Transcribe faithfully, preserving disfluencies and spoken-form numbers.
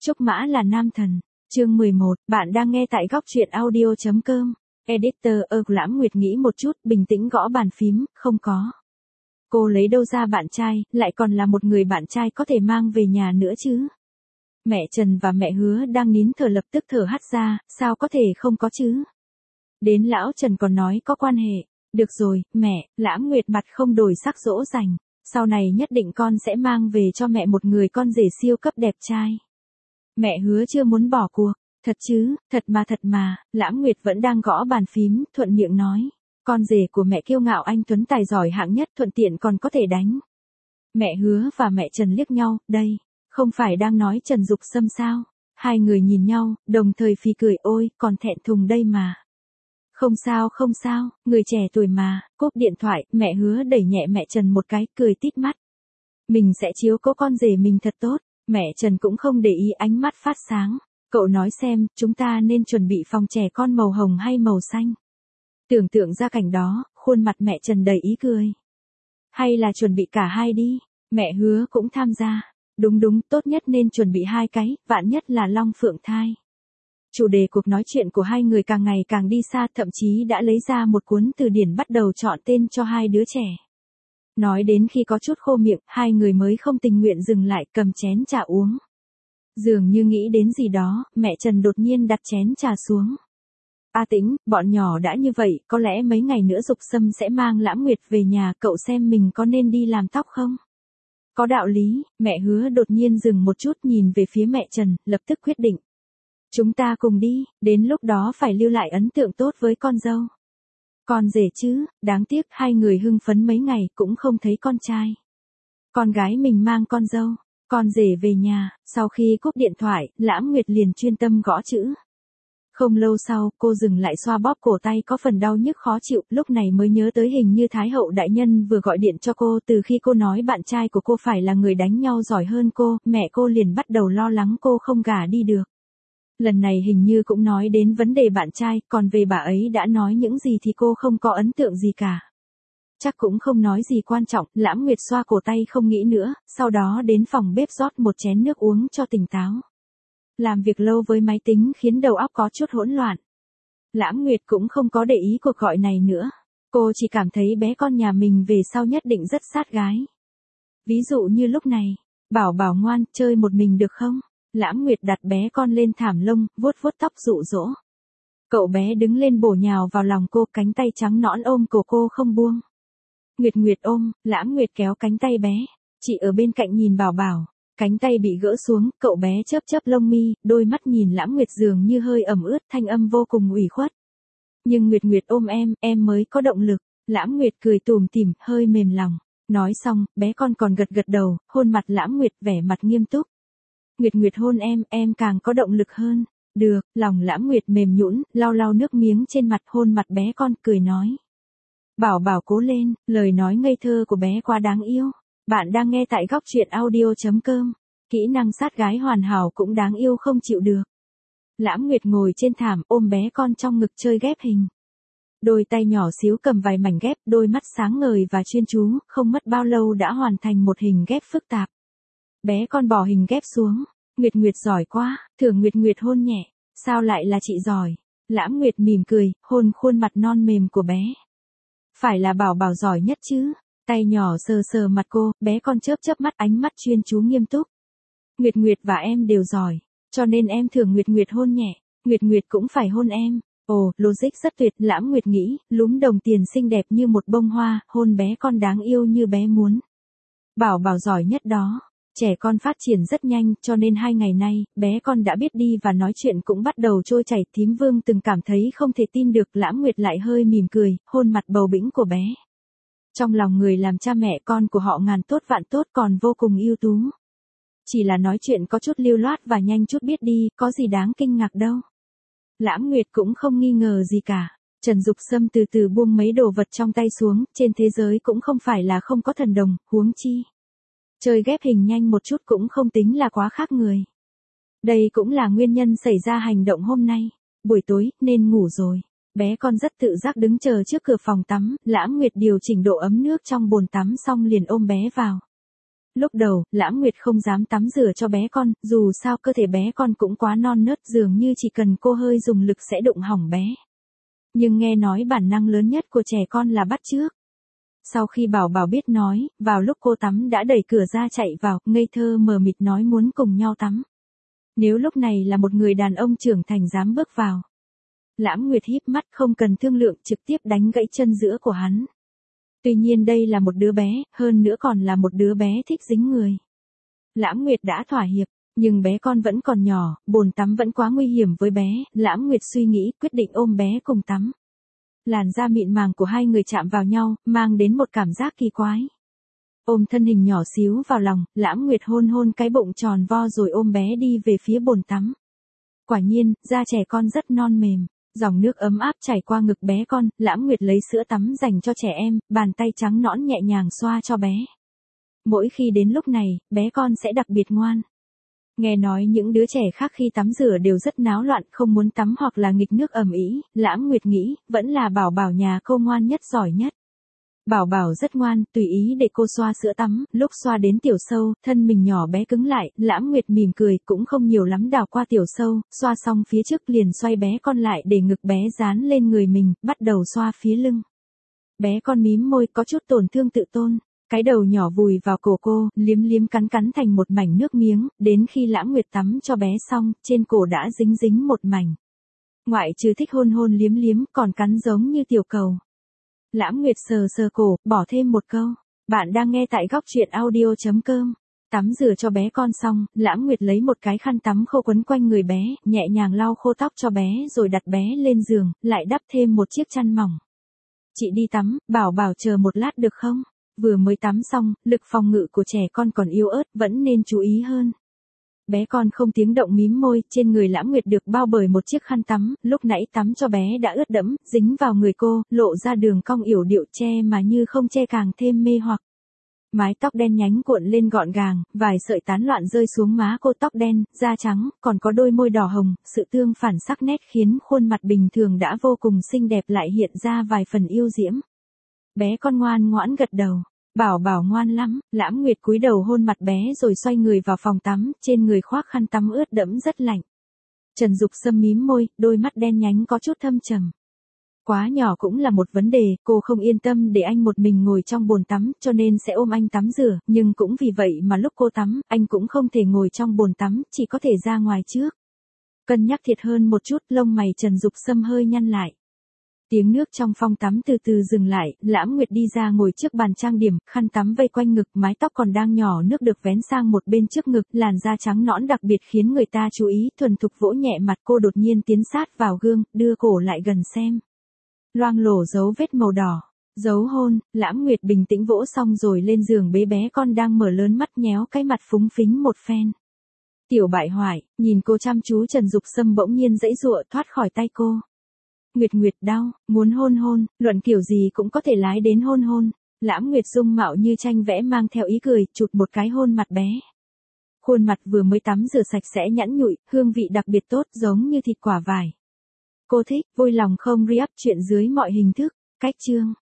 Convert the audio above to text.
Trúc Mã là nam thần. Chương mười một, bạn đang nghe tại góc truyện audio chấm com. Editor ơ Lãm Nguyệt nghĩ một chút, bình tĩnh gõ bàn phím, không có. Cô lấy đâu ra bạn trai, lại còn là một người bạn trai có thể mang về nhà nữa chứ. Mẹ Trần và mẹ Hứa đang nín thở lập tức thở hắt ra, sao có thể không có chứ. Đến lão Trần còn nói có quan hệ. Được rồi, mẹ, Lãm Nguyệt mặt không đổi sắc dỗ dành. Sau này nhất định con sẽ mang về cho mẹ một người con rể siêu cấp đẹp trai. Mẹ Hứa chưa muốn bỏ cuộc. Thật chứ, thật mà thật mà, Lãm Nguyệt vẫn đang gõ bàn phím, thuận miệng nói. Con rể của mẹ kiêu ngạo anh tuấn tài giỏi hạng nhất, thuận tiện còn có thể đánh. Mẹ Hứa và mẹ Trần liếc nhau, đây, không phải đang nói Trần Dục Sâm sao? Hai người nhìn nhau, đồng thời phì cười, ôi, còn thẹn thùng đây mà. Không sao không sao, người trẻ tuổi mà. Cúp điện thoại, mẹ Hứa đẩy nhẹ mẹ Trần một cái, cười tít mắt. Mình sẽ chiếu cố con rể mình thật tốt. Mẹ Trần cũng không để ý, ánh mắt phát sáng. Cậu nói xem, chúng ta nên chuẩn bị phòng trẻ con màu hồng hay màu xanh? Tưởng tượng ra cảnh đó, khuôn mặt mẹ Trần đầy ý cười. Hay là chuẩn bị cả hai đi? Mẹ Hứa cũng tham gia. Đúng đúng, tốt nhất nên chuẩn bị hai cái, vạn nhất là long phượng thai. Chủ đề cuộc nói chuyện của hai người càng ngày càng đi xa, thậm chí đã lấy ra một cuốn từ điển bắt đầu chọn tên cho hai đứa trẻ. Nói đến khi có chút khô miệng, hai người mới không tình nguyện dừng lại, cầm chén trà uống. Dường như nghĩ đến gì đó, mẹ Trần đột nhiên đặt chén trà xuống. A Tĩnh, bọn nhỏ đã như vậy, có lẽ mấy ngày nữa Dục Sâm sẽ mang Lãm Nguyệt về nhà, cậu xem mình có nên đi làm tóc không? Có đạo lý, mẹ Hứa đột nhiên dừng một chút nhìn về phía mẹ Trần, lập tức quyết định. Chúng ta cùng đi, đến lúc đó phải lưu lại ấn tượng tốt với con dâu. Con rể chứ, đáng tiếc hai người hưng phấn mấy ngày cũng không thấy con trai. Con gái mình mang con dâu. Con rể về nhà, sau khi cúp điện thoại, Lãm Nguyệt liền chuyên tâm gõ chữ. Không lâu sau, cô dừng lại xoa bóp cổ tay có phần đau nhức khó chịu, lúc này mới nhớ tới hình như Thái hậu đại nhân vừa gọi điện cho cô. Từ khi cô nói bạn trai của cô phải là người đánh nhau giỏi hơn cô, mẹ cô liền bắt đầu lo lắng cô không gả đi được. Lần này hình như cũng nói đến vấn đề bạn trai, còn về bà ấy đã nói những gì thì cô không có ấn tượng gì cả. Chắc cũng không nói gì quan trọng, Lãm Nguyệt xoa cổ tay không nghĩ nữa, sau đó đến phòng bếp rót một chén nước uống cho tỉnh táo. Làm việc lâu với máy tính khiến đầu óc có chút hỗn loạn. Lãm Nguyệt cũng không có để ý cuộc gọi này nữa. Cô chỉ cảm thấy bé con nhà mình về sau nhất định rất sát gái. Ví dụ như lúc này, bảo bảo ngoan, chơi một mình được không? Lãm Nguyệt đặt bé con lên thảm lông, vuốt vuốt tóc dụ dỗ. Cậu bé đứng lên bổ nhào vào lòng cô, cánh tay trắng nõn ôm cổ cô không buông. Nguyệt Nguyệt ôm, Lãm Nguyệt kéo cánh tay bé. Chị ở bên cạnh nhìn bảo bảo. Cánh tay bị gỡ xuống, cậu bé chớp chớp lông mi, đôi mắt nhìn Lãm Nguyệt dường như hơi ẩm ướt, thanh âm vô cùng ủy khuất. Nhưng Nguyệt Nguyệt ôm em, em mới có động lực. Lãm Nguyệt cười tủm tỉm, hơi mềm lòng. Nói xong, bé con còn gật gật đầu, hôn mặt Lãm Nguyệt vẻ mặt nghiêm túc. Nguyệt Nguyệt hôn em, em càng có động lực hơn. Được, lòng Lãm Nguyệt mềm nhũn, lau lau nước miếng trên mặt, hôn mặt bé con, cười nói. Bảo bảo cố lên, lời nói ngây thơ của bé quá đáng yêu. Bạn đang nghe tại góc truyện audio chấm com. Kỹ năng sát gái hoàn hảo cũng đáng yêu không chịu được. Lãm Nguyệt ngồi trên thảm ôm bé con trong ngực chơi ghép hình. Đôi tay nhỏ xíu cầm vài mảnh ghép, đôi mắt sáng ngời và chuyên chú, không mất bao lâu đã hoàn thành một hình ghép phức tạp. Bé con bỏ hình ghép xuống. Nguyệt Nguyệt giỏi quá, thưởng Nguyệt Nguyệt hôn nhẹ. Sao lại là chị giỏi? Lãm Nguyệt mỉm cười, hôn khuôn mặt non mềm của bé. Phải là bảo bảo giỏi nhất chứ. Tay nhỏ sờ sờ mặt cô, bé con chớp chớp mắt, ánh mắt chuyên chú nghiêm túc. Nguyệt Nguyệt và em đều giỏi, cho nên em thưởng Nguyệt Nguyệt hôn nhẹ. Nguyệt Nguyệt cũng phải hôn em. Ồ, logic rất tuyệt, Lãm Nguyệt nghĩ, lúm đồng tiền xinh đẹp như một bông hoa, hôn bé con đáng yêu như bé muốn. Bảo bảo giỏi nhất đó. Trẻ con phát triển rất nhanh, cho nên hai ngày nay, bé con đã biết đi và nói chuyện cũng bắt đầu trôi chảy. Thím Vương từng cảm thấy không thể tin được, Lãm Nguyệt lại hơi mỉm cười, hôn mặt bầu bĩnh của bé. Trong lòng người làm cha mẹ, con của họ ngàn tốt vạn tốt, còn vô cùng ưu tú. Chỉ là nói chuyện có chút lưu loát và nhanh chút biết đi, có gì đáng kinh ngạc đâu. Lãm Nguyệt cũng không nghi ngờ gì cả. Trần Dục Sâm từ từ buông mấy đồ vật trong tay xuống, trên thế giới cũng không phải là không có thần đồng, huống chi. Chơi ghép hình nhanh một chút cũng không tính là quá khác người. Đây cũng là nguyên nhân xảy ra hành động hôm nay. Buổi tối, nên ngủ rồi. Bé con rất tự giác đứng chờ trước cửa phòng tắm, Lãm Nguyệt điều chỉnh độ ấm nước trong bồn tắm xong liền ôm bé vào. Lúc đầu, Lãm Nguyệt không dám tắm rửa cho bé con, dù sao cơ thể bé con cũng quá non nớt, dường như chỉ cần cô hơi dùng lực sẽ đụng hỏng bé. Nhưng nghe nói bản năng lớn nhất của trẻ con là bắt chước. Sau khi Bảo Bảo biết nói, vào lúc cô tắm đã đẩy cửa ra chạy vào, ngây thơ mờ mịt nói muốn cùng nhau tắm. Nếu lúc này là một người đàn ông trưởng thành dám bước vào. Lãm Nguyệt híp mắt không cần thương lượng trực tiếp đánh gãy chân giữa của hắn. Tuy nhiên đây là một đứa bé, hơn nữa còn là một đứa bé thích dính người. Lãm Nguyệt đã thỏa hiệp, nhưng bé con vẫn còn nhỏ, bồn tắm vẫn quá nguy hiểm với bé, Lãm Nguyệt suy nghĩ quyết định ôm bé cùng tắm. Làn da mịn màng của hai người chạm vào nhau, mang đến một cảm giác kỳ quái. Ôm thân hình nhỏ xíu vào lòng, Lãm Nguyệt hôn hôn cái bụng tròn vo rồi ôm bé đi về phía bồn tắm. Quả nhiên, da trẻ con rất non mềm. Dòng nước ấm áp chảy qua ngực bé con, Lãm Nguyệt lấy sữa tắm dành cho trẻ em, bàn tay trắng nõn nhẹ nhàng xoa cho bé. Mỗi khi đến lúc này, bé con sẽ đặc biệt ngoan. Nghe nói những đứa trẻ khác khi tắm rửa đều rất náo loạn, không muốn tắm hoặc là nghịch nước ầm ĩ, Lãm Nguyệt nghĩ, vẫn là Bảo Bảo nhà cô ngoan nhất giỏi nhất. Bảo Bảo rất ngoan, tùy ý để cô xoa sữa tắm, lúc xoa đến tiểu sâu, thân mình nhỏ bé cứng lại, Lãm Nguyệt mỉm cười, cũng không nhiều lắm đào qua tiểu sâu, xoa xong phía trước liền xoay bé con lại để ngực bé dán lên người mình, bắt đầu xoa phía lưng. Bé con mím môi có chút tổn thương tự tôn, cái đầu nhỏ vùi vào cổ cô, liếm liếm cắn cắn thành một mảnh nước miếng, đến khi Lãm Nguyệt tắm cho bé xong, trên cổ đã dính dính một mảnh. Ngoại trừ thích hôn hôn liếm liếm, còn cắn giống như tiểu cầu. Lãm Nguyệt sờ sờ cổ, bỏ thêm một câu. Bạn đang nghe tại góc truyện audio chấm com. Tắm rửa cho bé con xong, Lãm Nguyệt lấy một cái khăn tắm khô quấn quanh người bé, nhẹ nhàng lau khô tóc cho bé rồi đặt bé lên giường, lại đắp thêm một chiếc chăn mỏng. Chị đi tắm, Bảo Bảo chờ một lát được không? Vừa mới tắm xong, lực phòng ngự của trẻ con còn yếu ớt, vẫn nên chú ý hơn. Bé con không tiếng động mím môi, trên người Lãm Nguyệt được bao bởi một chiếc khăn tắm, lúc nãy tắm cho bé đã ướt đẫm, dính vào người cô, lộ ra đường cong yểu điệu che mà như không che càng thêm mê hoặc. Mái tóc đen nhánh cuộn lên gọn gàng, vài sợi tán loạn rơi xuống má cô, tóc đen, da trắng, còn có đôi môi đỏ hồng, sự tương phản sắc nét khiến khuôn mặt bình thường đã vô cùng xinh đẹp lại hiện ra vài phần yêu diễm. Bé con ngoan ngoãn gật đầu. Bảo Bảo ngoan lắm, Lãm Nguyệt cúi đầu hôn mặt bé rồi xoay người vào phòng tắm, trên người khoác khăn tắm ướt đẫm rất lạnh. Trần Dục Sâm mím môi, đôi mắt đen nhánh có chút thâm trầm. Quá nhỏ cũng là một vấn đề, cô không yên tâm để anh một mình ngồi trong bồn tắm, cho nên sẽ ôm anh tắm rửa, nhưng cũng vì vậy mà lúc cô tắm, anh cũng không thể ngồi trong bồn tắm, chỉ có thể ra ngoài trước. Cân nhắc thiệt hơn một chút, lông mày Trần Dục Sâm hơi nhăn lại. Tiếng nước trong phòng tắm từ từ dừng lại, Lãm Nguyệt đi ra ngồi trước bàn trang điểm, khăn tắm vây quanh ngực, mái tóc còn đang nhỏ nước được vén sang một bên trước ngực, làn da trắng nõn đặc biệt khiến người ta chú ý, thuần thục vỗ nhẹ mặt cô đột nhiên tiến sát vào gương, đưa cổ lại gần xem. Loang lổ dấu vết màu đỏ, dấu hôn, Lãm Nguyệt bình tĩnh vỗ xong rồi lên giường bế bé con đang mở lớn mắt nhéo cái mặt phúng phính một phen. Tiểu bại hoại, nhìn cô chăm chú Trần Dục Sâm bỗng nhiên giãy giụa thoát khỏi tay cô. Nguyệt Nguyệt đau, muốn hôn hôn, luận kiểu gì cũng có thể lái đến hôn hôn. Lãm Nguyệt dung mạo như tranh vẽ mang theo ý cười, chụp một cái hôn mặt bé. Khuôn mặt vừa mới tắm rửa sạch sẽ nhẵn nhụi, hương vị đặc biệt tốt giống như thịt quả vải. Cô thích, vui lòng không re-up chuyện dưới mọi hình thức, cách chương.